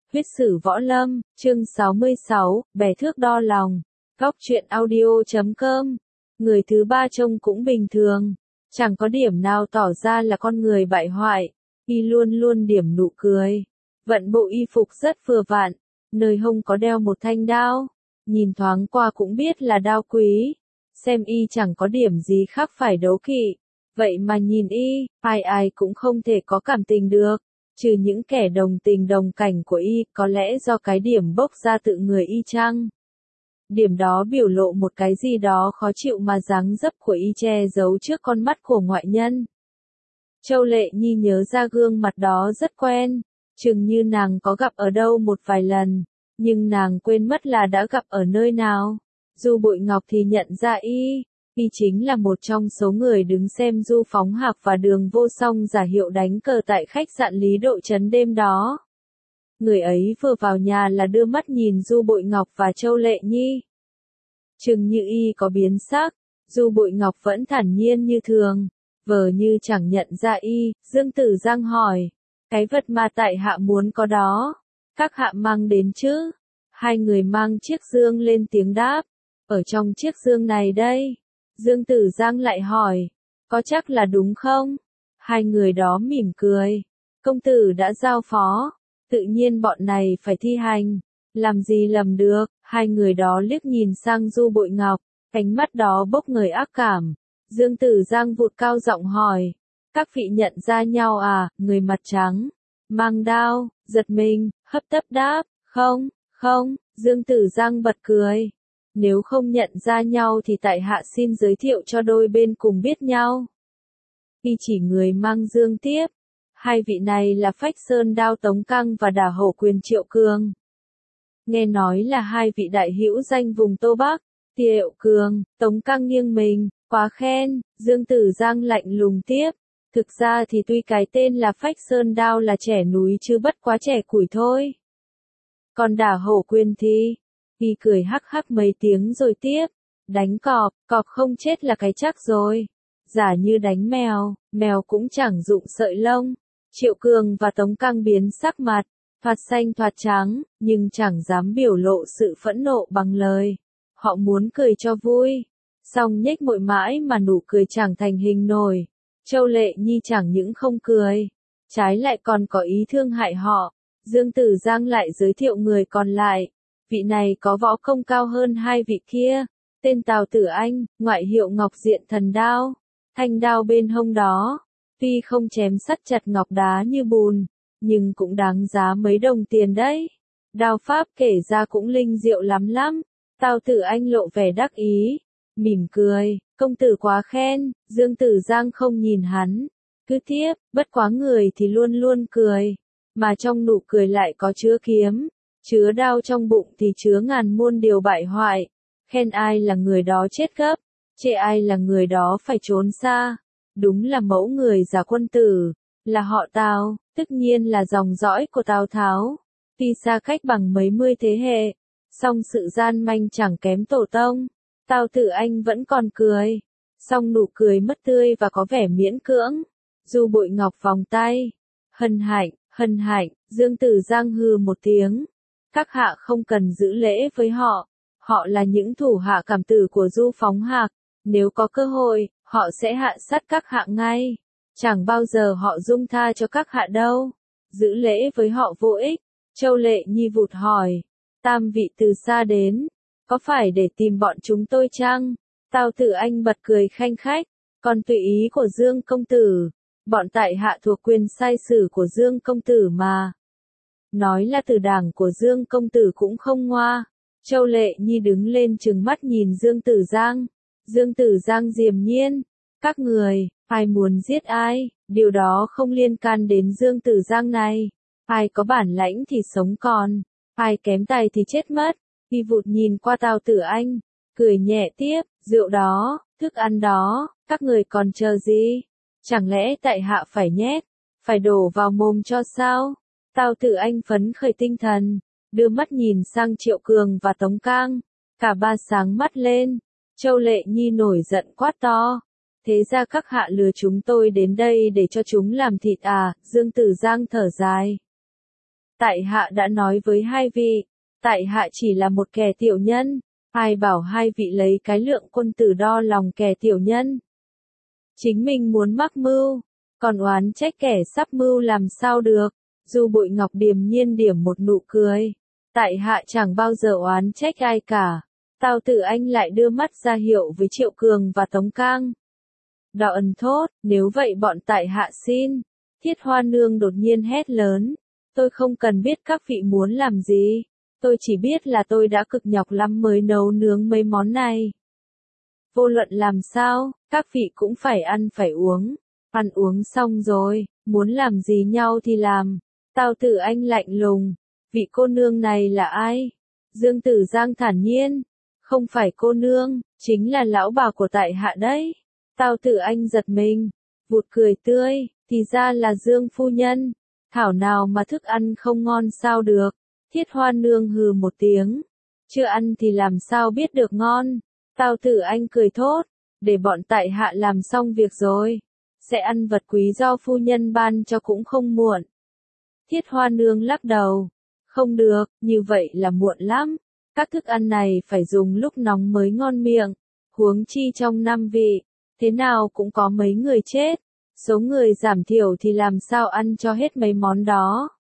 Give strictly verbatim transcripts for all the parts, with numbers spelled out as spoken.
Huyết sử võ lâm, chương sáu mươi sáu, bẻ thước đo lòng. Góc truyện audio chấm com. Người thứ ba trông cũng bình thường, chẳng có điểm nào tỏ ra là con người bại hoại, y luôn luôn điểm nụ cười. Vận bộ y phục rất vừa vặn, nơi hông có đeo một thanh đao, nhìn thoáng qua cũng biết là đao quý. Xem y chẳng có điểm gì khác phải đấu kỵ, vậy mà nhìn y, ai ai cũng không thể có cảm tình được. Trừ những kẻ đồng tình đồng cảnh của y, có lẽ do cái điểm bốc ra tự người y chăng? Điểm đó biểu lộ một cái gì đó khó chịu mà dáng dấp của y che giấu trước con mắt của ngoại nhân. Châu Lệ Nhi nhớ ra gương mặt đó rất quen, chừng như nàng có gặp ở đâu một vài lần, nhưng nàng quên mất là đã gặp ở nơi nào. Du Bội Ngọc thì nhận ra y. Y chính là một trong số người đứng xem Du Phóng Hạc và Đường Vô Song giả hiệu đánh cờ tại khách sạn Lý Độ Trấn đêm đó. Người ấy vừa vào nhà là đưa mắt nhìn Du Bội Ngọc và Châu Lệ Nhi. Chừng như y có biến sắc, Du Bội Ngọc vẫn thản nhiên như thường, vờ như chẳng nhận ra y. Dương Tử Giang hỏi, cái vật mà tại hạ muốn có đó, các hạ mang đến chứ? Hai người mang chiếc dương lên tiếng đáp, ở trong chiếc dương này đây. Dương Tử Giang lại hỏi, có chắc là đúng không? Hai người đó mỉm cười, công tử đã giao phó, tự nhiên bọn này phải thi hành, làm gì lầm được. Hai người đó liếc nhìn sang Du Bội Ngọc, ánh mắt đó bốc ngời ác cảm. Dương Tử Giang vụt cao giọng hỏi, các vị nhận ra nhau à? Người mặt trắng, mang đao, giật mình, hấp tấp đáp, không, không. Dương Tử Giang bật cười. Nếu không nhận ra nhau thì tại hạ xin giới thiệu cho đôi bên cùng biết nhau. Y chỉ người mang dương tiếp. Hai vị này là Phách Sơn Đao Tống Căng và Đả Hổ Quyền Triệu Cường. Nghe nói là hai vị đại hữu danh vùng Tô Bắc. Triệu Cường, Tống Căng nghiêng mình, quá khen. Dương Tử Giang lạnh lùng tiếp. Thực ra thì tuy cái tên là Phách Sơn Đao là trẻ núi chứ bất quá trẻ củi thôi. Còn Đả Hổ Quyền thì... Y cười hắc hắc mấy tiếng rồi tiếp, đánh cọp, cọp không chết là cái chắc rồi. Giả như đánh mèo, mèo cũng chẳng dụng sợi lông. Triệu Cường và Tống Căng biến sắc mặt, thoạt xanh thoạt trắng, nhưng chẳng dám biểu lộ sự phẫn nộ bằng lời. Họ muốn cười cho vui, song nhếch môi mãi mà nụ cười chẳng thành hình nổi. Châu Lệ Nhi chẳng những không cười, trái lại còn có ý thương hại họ. Dương Tử Giang lại giới thiệu người còn lại. Vị này có võ công cao hơn hai vị kia, tên Tào Tử Anh, ngoại hiệu Ngọc Diện Thần Đao. Thanh đao bên hông đó, tuy không chém sắt chặt ngọc đá như bùn, nhưng cũng đáng giá mấy đồng tiền đấy. Đao pháp kể ra cũng linh diệu lắm lắm. Tào Tử Anh lộ vẻ đắc ý, mỉm cười, công tử quá khen. Dương Tử Giang không nhìn hắn, cứ tiếp, bất quá người thì luôn luôn cười, mà trong nụ cười lại có chứa kiếm. Chứa đao trong bụng thì chứa ngàn muôn điều bại hoại. Khen ai là người đó chết gấp, chê ai là người đó phải trốn xa. Đúng là mẫu người giả quân tử, là họ Tào, tất nhiên là dòng dõi của Tào Tháo. Tuy xa cách bằng mấy mươi thế hệ, song sự gian manh chẳng kém tổ tông. Tào Tử Anh vẫn còn cười, song nụ cười mất tươi và có vẻ miễn cưỡng. Du Bội Ngọc vòng tay, hân hạnh, hân hạnh. Dương Tử Giang hừ một tiếng. Các hạ không cần giữ lễ với họ, họ là những thủ hạ cảm tử của Du Phóng Hạc, nếu có cơ hội, họ sẽ hạ sát các hạ ngay, chẳng bao giờ họ dung tha cho các hạ đâu, giữ lễ với họ vô ích. Châu Lệ Nhi vụt hỏi, tam vị từ xa đến, có phải để tìm bọn chúng tôi chăng? Tào Tử Anh bật cười khanh khách, còn tùy ý của Dương công tử, bọn tại hạ thuộc quyền sai sử của Dương công tử mà. Nói là từ đảng của Dương công tử cũng không ngoa. Châu Lệ Nhi đứng lên trừng mắt nhìn Dương Tử Giang. Dương Tử Giang điềm nhiên, các người, ai muốn giết ai, điều đó không liên can đến Dương Tử Giang này. Ai có bản lãnh thì sống còn, ai kém tài thì chết mất. Y vụt nhìn qua Tào Tử Anh, cười nhẹ tiếp, rượu đó, thức ăn đó, các người còn chờ gì? Chẳng lẽ tại hạ phải nhét, phải đổ vào mồm cho sao? Tào Tử Anh phấn khởi tinh thần, đưa mắt nhìn sang Triệu Cường và Tống Cang, cả ba sáng mắt lên. Châu Lệ Nhi nổi giận quát to, thế ra các hạ lừa chúng tôi đến đây để cho chúng làm thịt à? Dương Tử Giang thở dài, Tại hạ đã nói với hai vị, tại hạ chỉ là một kẻ tiểu nhân, ai bảo hai vị lấy cái lượng quân tử đo lòng kẻ tiểu nhân. Chính mình muốn mắc mưu, còn oán trách kẻ sắp mưu làm sao được. Du Bội Ngọc điềm nhiên điểm một nụ cười. Tại hạ chẳng bao giờ oán trách ai cả. Tào Tử Anh lại đưa mắt ra hiệu với Triệu Cường và Tống Cang. Đạo ẩn thốt, nếu vậy bọn tại hạ xin. Thiết Hoa Nương đột nhiên hét lớn. Tôi không cần biết các vị muốn làm gì. Tôi chỉ biết là tôi đã cực nhọc lắm mới nấu nướng mấy món này. Vô luận làm sao, các vị cũng phải ăn phải uống. Ăn uống xong rồi, muốn làm gì nhau thì làm. Tào Tử Anh lạnh lùng. Vị cô nương này là ai? Dương Tử Giang thản nhiên. Không phải cô nương, chính là lão bà của tại hạ đấy. Tào Tử Anh giật mình, vụt cười tươi, thì ra là Dương phu nhân. Thảo nào mà thức ăn không ngon sao được. Thiết Hoa Nương hừ một tiếng. Chưa ăn thì làm sao biết được ngon. Tào Tử Anh cười thốt. Để bọn tại hạ làm xong việc rồi. Sẽ ăn vật quý do phu nhân ban cho cũng không muộn. Thiết Hoa Nương lắc đầu. Không được, như vậy là muộn lắm. Các thức ăn này phải dùng lúc nóng mới ngon miệng. Huống chi trong năm vị, thế nào cũng có mấy người chết. Số người giảm thiểu thì làm sao ăn cho hết mấy món đó.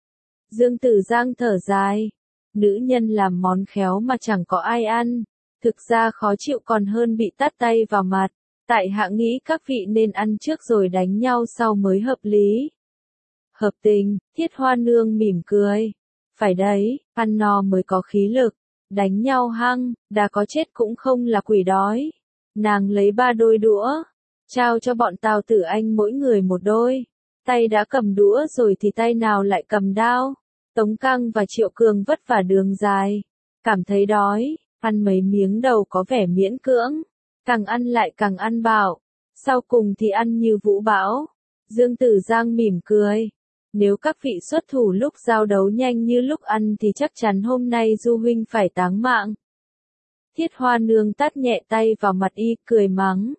Dương Tử Giang thở dài. Nữ nhân làm món khéo mà chẳng có ai ăn. Thực ra khó chịu còn hơn bị tát tay vào mặt. Tại hạ nghĩ các vị nên ăn trước rồi đánh nhau sau mới hợp lý. Hợp tình, Thiết Hoa Nương mỉm cười. Phải đấy, ăn no mới có khí lực. Đánh nhau hăng, đã có chết cũng không là quỷ đói. Nàng lấy ba đôi đũa, trao cho bọn Tào Tử Anh mỗi người một đôi. Tay đã cầm đũa rồi thì tay nào lại cầm đao. Tống Cang và Triệu Cường vất vả đường dài. Cảm thấy đói, ăn mấy miếng đầu có vẻ miễn cưỡng. Càng ăn lại càng ăn bạo. Sau cùng thì ăn như vũ bão. Dương Tử Giang mỉm cười. Nếu các vị xuất thủ lúc giao đấu nhanh như lúc ăn thì chắc chắn hôm nay Du huynh phải táng mạng. Thiết Hoa Nương tát nhẹ tay vào mặt y, cười mắng.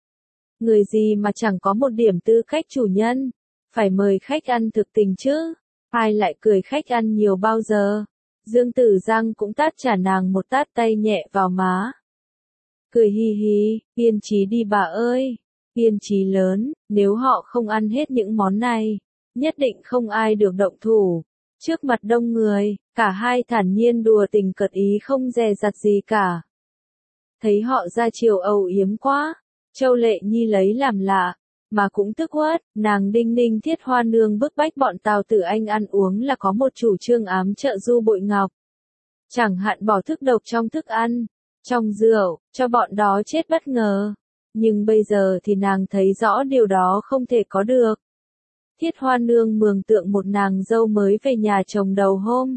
Người gì mà chẳng có một điểm tư cách chủ nhân, phải mời khách ăn thực tình chứ, ai lại cười khách ăn nhiều bao giờ. Dương Tử Giang cũng tát trả nàng một tát tay nhẹ vào má. Cười hi hi, yên trí đi bà ơi, yên trí lớn, nếu họ không ăn hết những món này, nhất định không ai được động thủ. Trước mặt đông người, cả hai thản nhiên đùa tình cợt ý không dè dặt gì cả. Thấy họ ra chiều âu yếm quá, Châu Lệ Nhi lấy làm lạ, mà cũng tức uất, nàng đinh ninh Thiết Hoa Nương bức bách bọn Tào Tử Anh ăn uống là có một chủ trương ám trợ Du Bội Ngọc. Chẳng hạn bỏ thức độc trong thức ăn, trong rượu, cho bọn đó chết bất ngờ. Nhưng bây giờ thì nàng thấy rõ điều đó không thể có được. Thiết Hoa Nương mường tượng một nàng dâu mới về nhà chồng đầu hôm.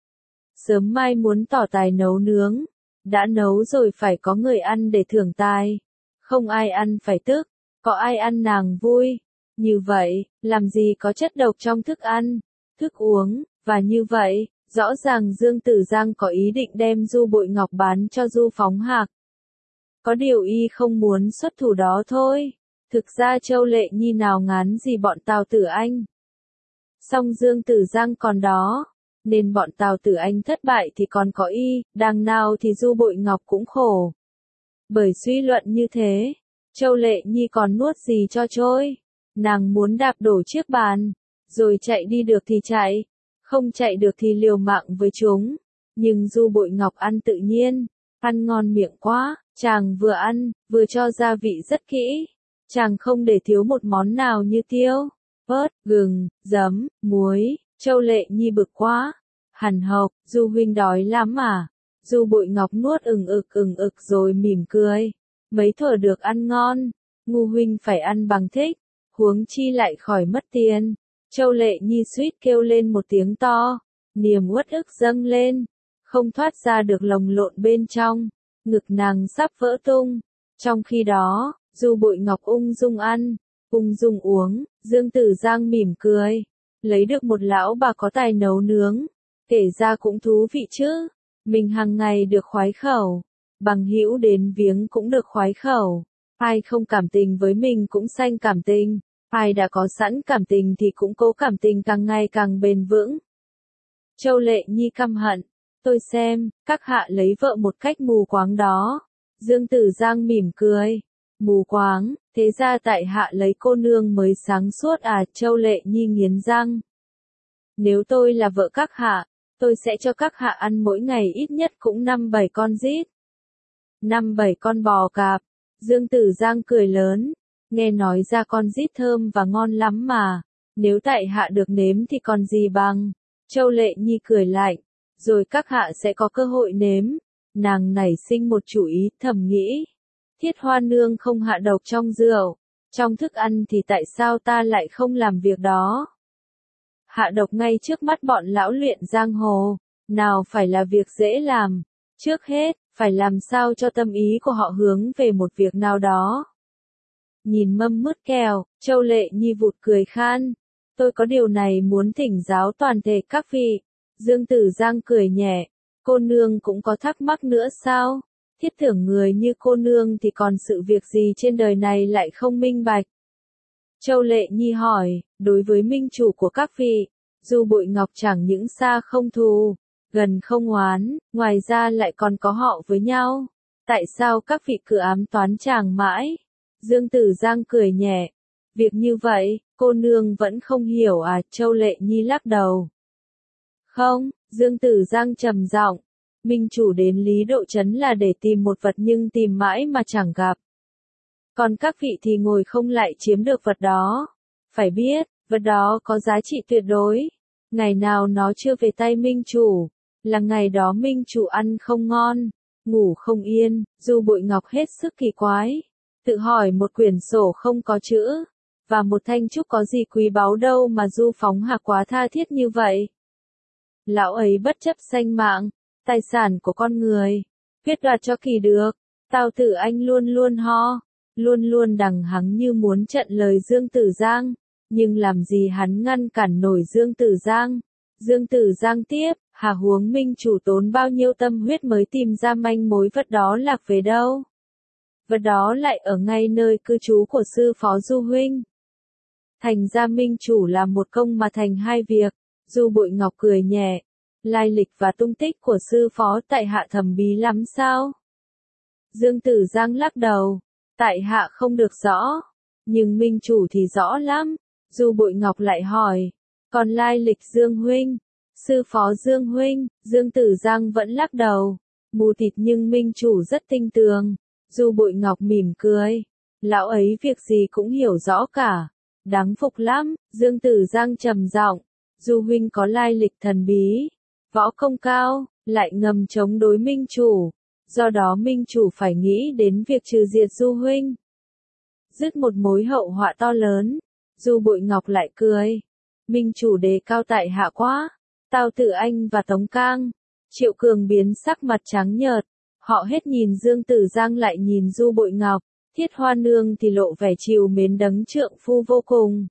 Sớm mai muốn tỏ tài nấu nướng. Đã nấu rồi phải có người ăn để thưởng tài. Không ai ăn phải tức, có ai ăn nàng vui. Như vậy, làm gì có chất độc trong thức ăn, thức uống, và như vậy, rõ ràng Dương Tử Giang có ý định đem Du Bội Ngọc bán cho Du Phóng Hạc. Có điều y không muốn xuất thủ đó thôi. Thực ra Châu Lệ Nhi nào ngán gì bọn Tào Tử Anh. Song Dương Tử Giang còn đó, nên bọn Tào Tử Anh thất bại thì còn có y, đằng nào thì Du Bội Ngọc cũng khổ. Bởi suy luận như thế, Châu Lệ Nhi còn nuốt gì cho trôi. Nàng muốn đạp đổ chiếc bàn, rồi chạy đi được thì chạy, không chạy được thì liều mạng với chúng. Nhưng Du Bội Ngọc ăn tự nhiên, ăn ngon miệng quá, chàng vừa ăn, vừa cho gia vị rất kỹ. Chàng không để thiếu một món nào như tiêu, ớt, gừng, giấm, muối. Châu Lệ Nhi bực quá. Hằn học, Du huynh đói lắm à? Du Bội Ngọc nuốt ừng ực ừng ực rồi mỉm cười. Mấy thuở được ăn ngon, ngu huynh phải ăn bằng thích, huống chi lại khỏi mất tiền. Châu Lệ Nhi suýt kêu lên một tiếng to, niềm uất ức dâng lên, không thoát ra được lồng lộn bên trong, ngực nàng sắp vỡ tung. Trong khi đó, Du Bội Ngọc ung dung ăn, ung dung uống, Dương Tử Giang mỉm cười, lấy được một lão bà có tài nấu nướng, kể ra cũng thú vị chứ, mình hàng ngày được khoái khẩu, bằng hữu đến viếng cũng được khoái khẩu, ai không cảm tình với mình cũng sanh cảm tình, ai đã có sẵn cảm tình thì cũng cố cảm tình càng ngày càng bền vững. Châu Lệ Nhi căm hận. Tôi xem, các hạ lấy vợ một cách mù quáng đó. Dương Tử Giang mỉm cười. Mù quáng, thế ra tại hạ lấy cô nương mới sáng suốt à? Châu Lệ Nhi nghiến răng. Nếu tôi là vợ các hạ, tôi sẽ cho các hạ ăn mỗi ngày ít nhất cũng năm bảy con rít. Năm bảy con bò cạp. Dương Tử Giang cười lớn. Nghe nói ra con rít thơm và ngon lắm mà. Nếu tại hạ được nếm thì còn gì bằng. Châu Lệ Nhi cười lạnh. Rồi các hạ sẽ có cơ hội nếm. Nàng nảy sinh một chủ ý, thầm nghĩ. Thiết Hoa nương không hạ độc trong rượu. Trong thức ăn thì tại sao ta lại không làm việc đó? Hạ độc ngay trước mắt bọn lão luyện giang hồ. Nào phải là việc dễ làm. Trước hết, phải làm sao cho tâm ý của họ hướng về một việc nào đó. Nhìn mâm mứt kẹo, Châu Lệ Nhi vụt cười khan. Tôi có điều này muốn thỉnh giáo toàn thể các vị. Dương Tử Giang cười nhẹ. Cô nương cũng có thắc mắc nữa sao? Thiết tưởng người như cô nương thì còn sự việc gì trên đời này lại không minh bạch? Châu Lệ Nhi hỏi, đối với minh chủ của các vị, Du Bội Ngọc chẳng những xa không thù, gần không oán, ngoài ra lại còn có họ với nhau. Tại sao các vị cứ ám toán chàng mãi? Dương Tử Giang cười nhẹ. Việc như vậy, cô nương vẫn không hiểu à? Châu Lệ Nhi lắc đầu. Không, Dương Tử Giang trầm giọng. Minh chủ đến Lý Độ Trấn là để tìm một vật nhưng tìm mãi mà chẳng gặp. Còn các vị thì ngồi không lại chiếm được vật đó. Phải biết, vật đó có giá trị tuyệt đối. Ngày nào nó chưa về tay Minh chủ, là ngày đó Minh chủ ăn không ngon, ngủ không yên. Du Bội Ngọc hết sức kỳ quái. Tự hỏi một quyển sổ không có chữ, và một thanh trúc có gì quý báu đâu mà Du phóng hạc quá tha thiết như vậy. Lão ấy bất chấp sanh mạng, tài sản của con người, quyết đoạt cho kỳ được. Tào Tử Anh luôn luôn ho, luôn luôn đằng hắng như muốn trận lời Dương Tử Giang, nhưng làm gì hắn ngăn cản nổi Dương Tử Giang. Dương Tử Giang tiếp, hà huống minh chủ tốn bao nhiêu tâm huyết mới tìm ra manh mối vật đó lạc về đâu. Vật đó lại ở ngay nơi cư trú của sư phó Du huynh. Thành ra minh chủ làm một công mà thành hai việc. Du Bội Ngọc cười nhẹ. Lai lịch và tung tích của sư phó tại hạ thầm bí lắm sao? Dương Tử Giang lắc đầu. Tại hạ không được rõ. Nhưng minh chủ thì rõ lắm. Du Bội Ngọc lại hỏi. Còn lai lịch Dương huynh? Sư phó Dương huynh? Dương Tử Giang vẫn lắc đầu. Mù tịt nhưng minh chủ rất tinh tường. Du Bội Ngọc mỉm cười. Lão ấy việc gì cũng hiểu rõ cả. Đáng phục lắm. Dương Tử Giang trầm giọng. Du huynh có lai lịch thần bí, võ công cao, lại ngầm chống đối minh chủ. Do đó minh chủ phải nghĩ đến việc trừ diệt Du huynh. Dứt một mối hậu họa to lớn. Du Bội Ngọc lại cười. Minh chủ đề cao tại hạ quá. Tào Tử Anh và Tống Cang, Triệu Cường biến sắc mặt trắng nhợt. Họ hết nhìn Dương Tử Giang lại nhìn Du Bội Ngọc. Thiết Hoa nương thì lộ vẻ trìu mến đấng trượng phu vô cùng.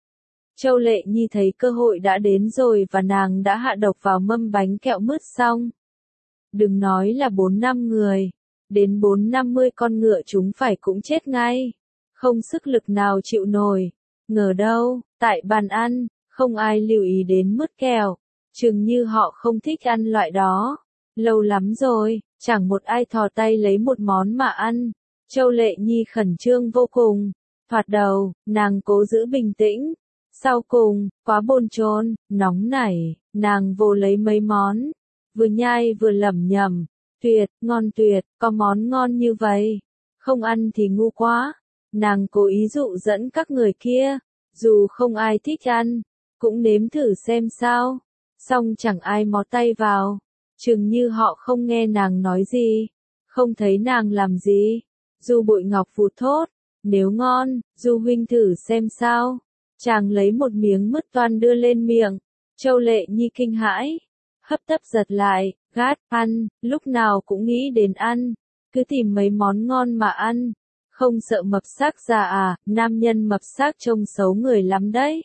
Châu Lệ Nhi thấy cơ hội đã đến rồi và nàng đã hạ độc vào mâm bánh kẹo mứt xong. Đừng nói là bốn năm người, đến bốn năm mươi con ngựa chúng phải cũng chết ngay. Không sức lực nào chịu nổi. Ngờ đâu, tại bàn ăn, không ai lưu ý đến mứt kẹo. Chừng như họ không thích ăn loại đó. Lâu lắm rồi, chẳng một ai thò tay lấy một món mà ăn. Châu Lệ Nhi khẩn trương vô cùng. Thoạt đầu, nàng cố giữ bình tĩnh. Sau cùng, quá bồn chồn, nóng nảy, nàng vô lấy mấy món. Vừa nhai vừa lẩm nhẩm. Tuyệt, ngon tuyệt, có món ngon như vậy. Không ăn thì ngu quá. Nàng cố ý dụ dẫn các người kia. Dù không ai thích ăn, cũng nếm thử xem sao. Xong chẳng ai mó tay vào. Chừng như họ không nghe nàng nói gì. Không thấy nàng làm gì. Du Bội Ngọc vụt thốt. Nếu ngon, Du huynh thử xem sao. Chàng lấy một miếng mứt toan đưa lên miệng. Châu Lệ Nhi kinh hãi. Hấp tấp giật lại, gát, ăn, lúc nào cũng nghĩ đến ăn. Cứ tìm mấy món ngon mà ăn. Không sợ mập xác già à, nam nhân mập xác trông xấu người lắm đấy.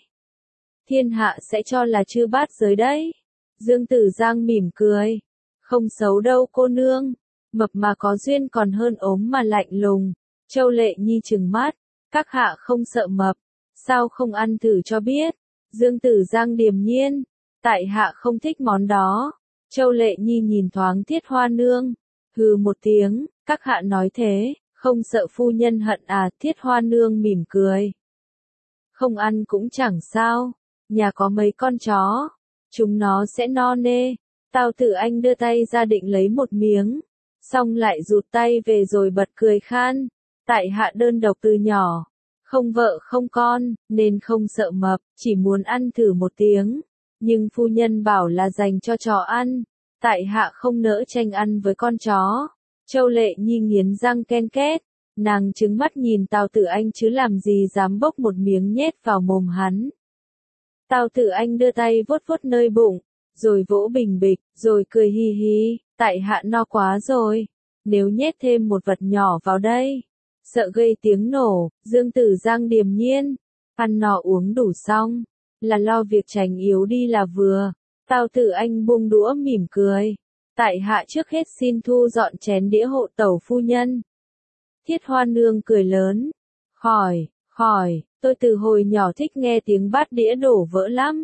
Thiên hạ sẽ cho là chư bát giới đấy. Dương Tử Giang mỉm cười. Không xấu đâu cô nương. Mập mà có duyên còn hơn ốm mà lạnh lùng. Châu Lệ Nhi trừng mắt. Các hạ không sợ mập. Sao không ăn thử cho biết? Dương Tử Giang điềm nhiên. tại hạ không thích món đó. Châu Lệ Nhi nhìn thoáng Thiết Hoa Nương, hừ một tiếng, các hạ nói thế, không sợ phu nhân hận à? Thiết Hoa Nương mỉm cười. Không ăn cũng chẳng sao, nhà có mấy con chó, chúng nó sẽ no nê. Tào Tử Anh đưa tay ra định lấy một miếng, xong lại rụt tay về rồi bật cười khan. Tại hạ đơn độc từ nhỏ, không vợ không con, nên không sợ mập, chỉ muốn ăn thử một tiếng. Nhưng phu nhân bảo là dành cho chó ăn, tại hạ không nỡ tranh ăn với con chó. Châu Lệ Nhi nghiến răng ken két, nàng trừng mắt nhìn Tào Tử Anh chứ làm gì dám bốc một miếng nhét vào mồm hắn. Tào Tử Anh đưa tay vuốt vuốt nơi bụng, rồi vỗ bình bịch, rồi cười hi hi, tại hạ no quá rồi, nếu nhét thêm một vật nhỏ vào đây, sợ gây tiếng nổ. Dương Tử Giang điềm nhiên, ăn no uống đủ xong, là lo việc tránh yếu đi là vừa. Tào Tử Anh buông đũa mỉm cười, tại hạ trước hết xin thu dọn chén đĩa hộ tẩu phu nhân. Thiết Hoa Nương cười lớn, khỏi, khỏi, tôi từ hồi nhỏ thích nghe tiếng bát đĩa đổ vỡ lắm.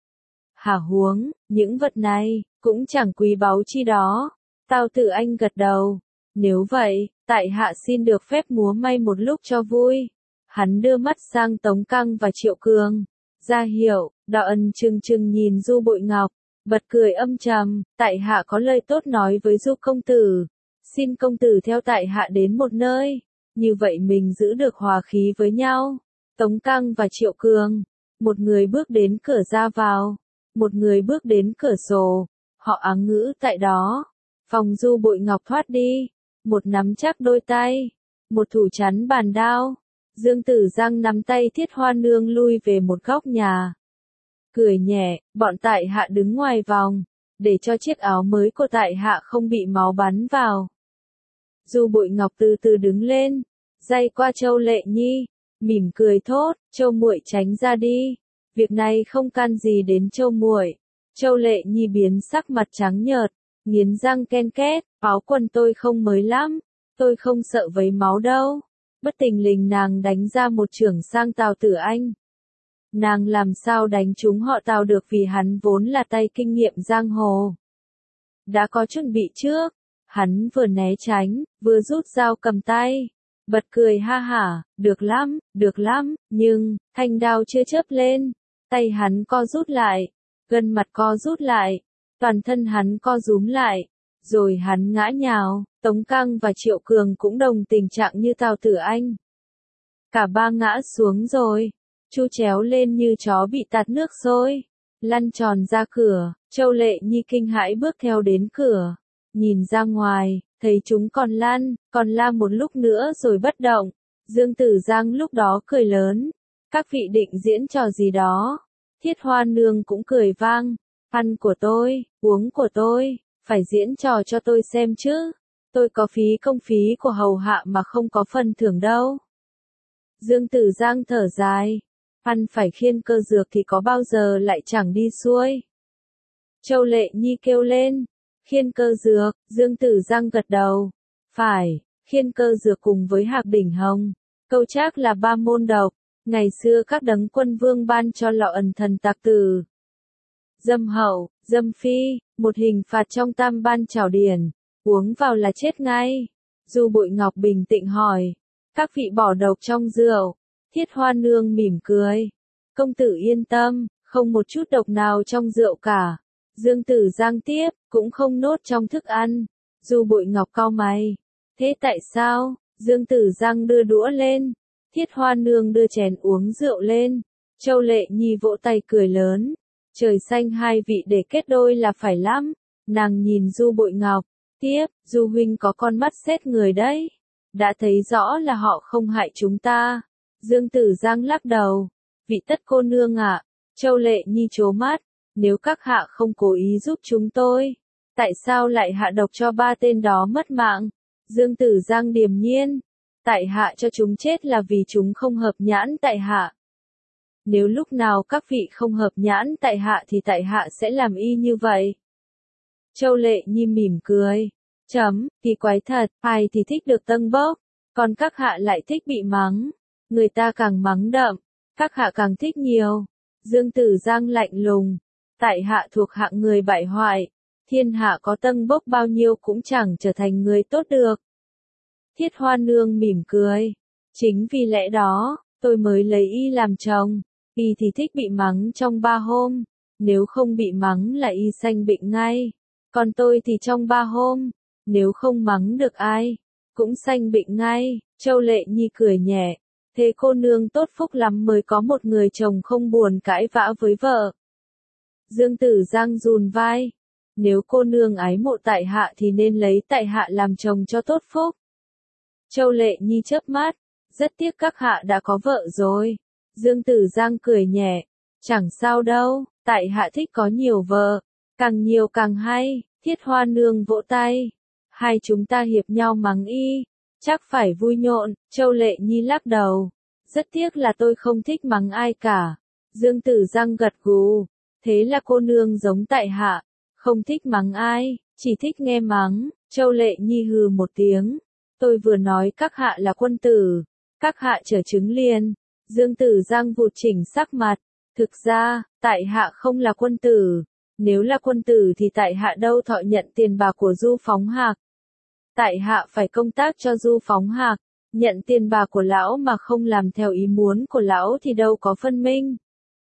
Hả huống, những vật này, cũng chẳng quý báu chi đó. Tào Tử Anh gật đầu, nếu vậy, tại hạ xin được phép múa may một lúc cho vui. Hắn đưa mắt sang Tống Căng và Triệu Cường, ra hiệu. Đạo Ân trừng trừng nhìn Du Bội Ngọc, bật cười âm trầm, tại hạ có lời tốt nói với Du công tử, xin công tử theo tại hạ đến một nơi, như vậy mình giữ được hòa khí với nhau. Tống Căng và Triệu Cường, một người bước đến cửa ra vào, một người bước đến cửa sổ, họ áng ngữ tại đó. Phòng Du Bội Ngọc thoát đi, một nắm chắc đôi tay, một thủ chắn bàn đao. Dương Tử Giang nắm tay Thiết Hoa Nương lui về một góc nhà, cười nhẹ, bọn tại hạ đứng ngoài vòng, để cho chiếc áo mới của tại hạ không bị máu bắn vào. Du Bội Ngọc từ từ đứng lên, day qua Châu Lệ Nhi, mỉm cười thốt, Châu muội tránh ra đi, việc này không can gì đến Châu muội. Châu Lệ Nhi biến sắc mặt trắng nhợt, nghiến răng ken két, áo quần tôi không mới lắm, tôi không sợ vấy máu đâu. Bất tình lình nàng đánh ra một chưởng sang Tào Tử Anh. Nàng làm sao đánh trúng họ Tào được vì hắn vốn là tay kinh nghiệm giang hồ. Đã có chuẩn bị trước, hắn vừa né tránh, vừa rút dao cầm tay, bật cười ha hả, được lắm, được lắm, nhưng, thanh đao chưa chớp lên, tay hắn co rút lại, gân mặt co rút lại, toàn thân hắn co rúm lại, rồi hắn ngã nhào. Tống Căng và Triệu Cường cũng đồng tình trạng như Tào Tử Anh. Cả ba ngã xuống rồi, chu chéo lên như chó bị tạt nước sôi, lăn tròn ra cửa. Châu Lệ Nhi kinh hãi bước theo đến cửa, nhìn ra ngoài, thấy chúng còn lăn, còn la một lúc nữa rồi bất động. Dương Tử Giang lúc đó cười lớn, các vị định diễn trò gì đó. Thiết Hoa Nương cũng cười vang, ăn của tôi, uống của tôi, phải diễn trò cho tôi xem chứ. Tôi có phí công phí của hầu hạ mà không có phần thưởng đâu. Dương Tử Giang thở dài, ăn phải khiên cơ dược thì có bao giờ lại chẳng đi xuôi. Châu Lệ Nhi kêu lên, khiên cơ dược. Dương Tử Giang gật đầu, phải, khiên cơ dược cùng với hạc đỉnh hồng, câu trác là ba môn độc, ngày xưa các đấng quân vương ban cho lọ ẩn thần tặc tử. Dâm hậu, dâm phi, một hình phạt trong tam ban trảo điển, uống vào là chết ngay. Du Bội Ngọc bình tĩnh hỏi, các vị bỏ độc trong rượu. Thiết Hoa Nương mỉm cười, công tử yên tâm, không một chút độc nào trong rượu cả. Dương Tử Giang tiếp, cũng không nốt trong thức ăn. Du Bội Ngọc cau mày, thế tại sao? Dương Tử Giang đưa đũa lên, Thiết Hoa Nương đưa chén uống rượu lên. Châu Lệ Nhi vỗ tay cười lớn, trời xanh hai vị để kết đôi là phải lắm. Nàng nhìn Du Bội Ngọc, tiếp, Du huynh có con mắt xét người đấy, đã thấy rõ là họ không hại chúng ta. Dương Tử Giang lắc đầu, vị tất cô nương ạ. Châu Lệ Nhi trố mắt, nếu các hạ không cố ý giúp chúng tôi, tại sao lại hạ độc cho ba tên đó mất mạng? Dương Tử Giang điềm nhiên, tại hạ cho chúng chết là vì chúng không hợp nhãn tại hạ. Nếu lúc nào các vị không hợp nhãn tại hạ thì tại hạ sẽ làm y như vậy. Châu Lệ Nhi mỉm cười, chấm, kỳ quái thật, ai thì thích được tâng bốc, còn các hạ lại thích bị mắng. Người ta càng mắng đậm, các hạ càng thích nhiều. Dương Tử Giang lạnh lùng, tại hạ thuộc hạng người bại hoại, thiên hạ có tâng bốc bao nhiêu cũng chẳng trở thành người tốt được. Thiết Hoa Nương mỉm cười, chính vì lẽ đó, tôi mới lấy y làm chồng, y thì thích bị mắng trong ba hôm, nếu không bị mắng là y sanh bệnh ngay, còn tôi thì trong ba hôm, nếu không mắng được ai, cũng sanh bệnh ngay. Châu Lệ Nhi cười nhẹ, thế cô nương tốt phúc lắm mới có một người chồng không buồn cãi vã với vợ. Dương Tử Giang rùn vai, nếu cô nương ái mộ tại hạ thì nên lấy tại hạ làm chồng cho tốt phúc. Châu Lệ Nhi chớp mắt, rất tiếc các hạ đã có vợ rồi. Dương Tử Giang cười nhẹ, chẳng sao đâu, tại hạ thích có nhiều vợ, càng nhiều càng hay. Thiết Hoa Nương vỗ tay, hai chúng ta hiệp nhau mắng y, chắc phải vui nhộn. Châu Lệ Nhi lắc đầu, rất tiếc là tôi không thích mắng ai cả. Dương Tử Giang gật gù, thế là cô nương giống tại hạ, không thích mắng ai, chỉ thích nghe mắng. Châu Lệ Nhi hừ một tiếng, tôi vừa nói các hạ là quân tử, các hạ trở chứng liền. Dương Tử Giang vụt chỉnh sắc mặt, thực ra, tại hạ không là quân tử, nếu là quân tử thì tại hạ đâu thọ nhận tiền bạc của Du Phóng Hạc. Tại hạ phải công tác cho Du Phóng Hạc, nhận tiền bạc của lão mà không làm theo ý muốn của lão thì đâu có phân minh.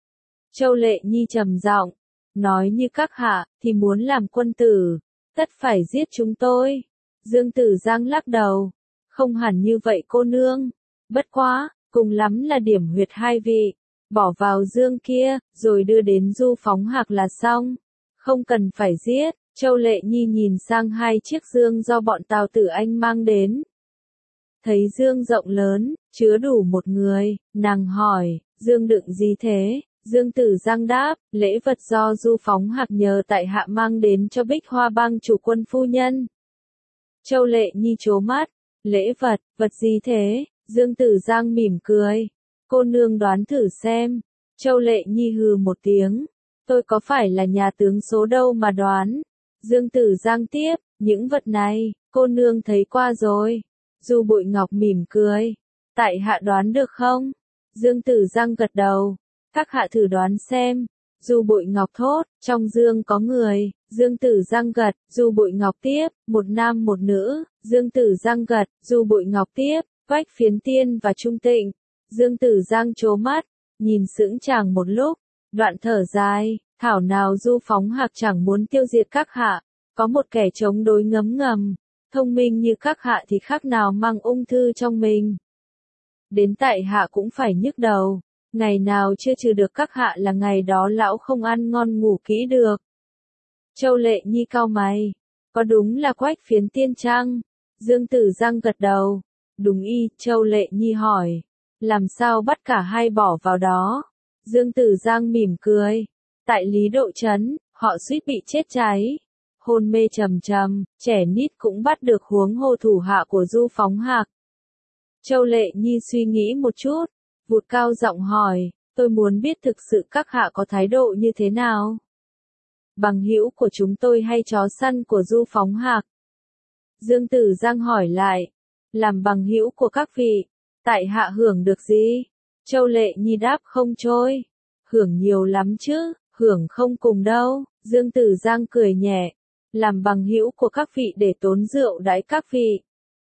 Châu Lệ Nhi trầm giọng, nói như các hạ, thì muốn làm quân tử, tất phải giết chúng tôi. Dương Tử Giang lắc đầu, không hẳn như vậy cô nương, bất quá, cùng lắm là điểm huyệt hai vị, bỏ vào dương kia, rồi đưa đến Du Phóng Hạc là xong, không cần phải giết. Châu Lệ Nhi nhìn sang hai chiếc dương do bọn Tào Tử Anh mang đến. Thấy dương rộng lớn, chứa đủ một người, nàng hỏi, dương đựng gì thế? Dương Tử Giang đáp, lễ vật do Du Phóng Hạc nhờ tại hạ mang đến cho Bích Hoa Bang chủ quân phu nhân. Châu Lệ Nhi trố mắt, lễ vật, vật gì thế? Dương Tử Giang mỉm cười, cô nương đoán thử xem. Châu Lệ Nhi hừ một tiếng, tôi có phải là nhà tướng số đâu mà đoán. Dương Tử Giang tiếp, những vật này, cô nương thấy qua rồi. Du Bội Ngọc mỉm cười, tại hạ đoán được không? Dương Tử Giang gật đầu, các hạ thử đoán xem. Du Bội Ngọc thốt, trong dương có người. Dương Tử Giang gật, Du Bội Ngọc tiếp, một nam một nữ. Dương Tử Giang gật, Du Bội Ngọc tiếp, Quách Phiến Tiên và Trung Tịnh. Dương Tử Giang trố mắt, nhìn sững chàng một lúc, đoạn thở dài, thảo nào Du Phóng Hạc chẳng muốn tiêu diệt các hạ, có một kẻ chống đối ngấm ngầm, thông minh như các hạ thì khác nào mang ung thư trong mình. Đến tại hạ cũng phải nhức đầu, ngày nào chưa trừ được các hạ là ngày đó lão không ăn ngon ngủ kỹ được. Châu Lệ Nhi cau mày, có đúng là Quách Phiến Tiên chăng? Dương Tử Giang gật đầu, đúng y. Châu Lệ Nhi hỏi, làm sao bắt cả hai bỏ vào đó? Dương Tử Giang mỉm cười, tại Lý Độ Trấn, họ suýt bị chết cháy, hôn mê trầm trầm, trẻ nít cũng bắt được, huống hồ thủ hạ của Du Phóng Hạc. Châu Lệ Nhi suy nghĩ một chút, vụt cao giọng hỏi, tôi muốn biết thực sự các hạ có thái độ như thế nào? Bằng hữu của chúng tôi hay chó săn của Du Phóng Hạc? Dương Tử Giang hỏi lại, làm bằng hữu của các vị, tại hạ hưởng được gì? Châu Lệ Nhi đáp không trôi, hưởng nhiều lắm chứ, hưởng không cùng đâu. Dương Tử Giang cười nhẹ, làm bằng hữu của các vị để tốn rượu đãi các vị,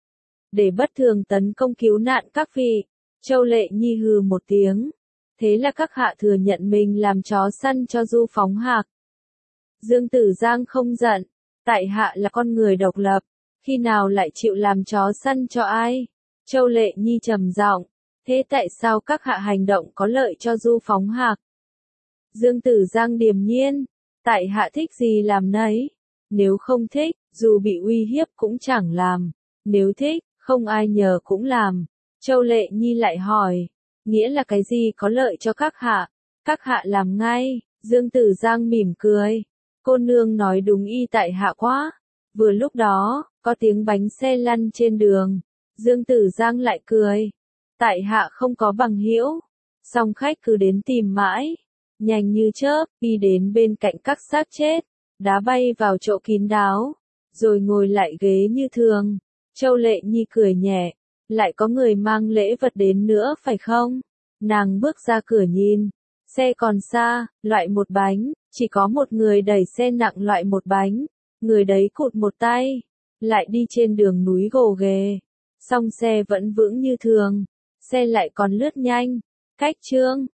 để bất thường tấn công cứu nạn các vị. Châu Lệ Nhi hừ một tiếng, thế là các hạ thừa nhận mình làm chó săn cho Du Phóng Hạc. Dương Tử Giang không giận, tại hạ là con người độc lập, khi nào lại chịu làm chó săn cho ai? Châu Lệ Nhi trầm giọng, thế tại sao các hạ hành động có lợi cho Du Phóng Hạc? Dương Tử Giang điềm nhiên, tại hạ thích gì làm nấy, nếu không thích, dù bị uy hiếp cũng chẳng làm, nếu thích, không ai nhờ cũng làm. Châu Lệ Nhi lại hỏi, nghĩa là cái gì có lợi cho các hạ? Các hạ làm ngay. Dương Tử Giang mỉm cười, cô nương nói đúng y tại hạ quá. Vừa lúc đó, có tiếng bánh xe lăn trên đường. Dương Tử Giang lại cười, tại hạ không có bằng hữu, song khách cứ đến tìm mãi. Nhanh như chớp, đi đến bên cạnh các xác chết, đá bay vào chỗ kín đáo, rồi ngồi lại ghế như thường. Châu Lệ Nhi cười nhẹ, lại có người mang lễ vật đến nữa phải không? Nàng bước ra cửa nhìn, Xe còn xa, loại một bánh, chỉ có một người đẩy xe nặng loại một bánh, người đấy cụt một tay, lại đi trên đường núi gồ ghề. Song xe vẫn vững như thường, xe lại còn lướt nhanh. Khách trương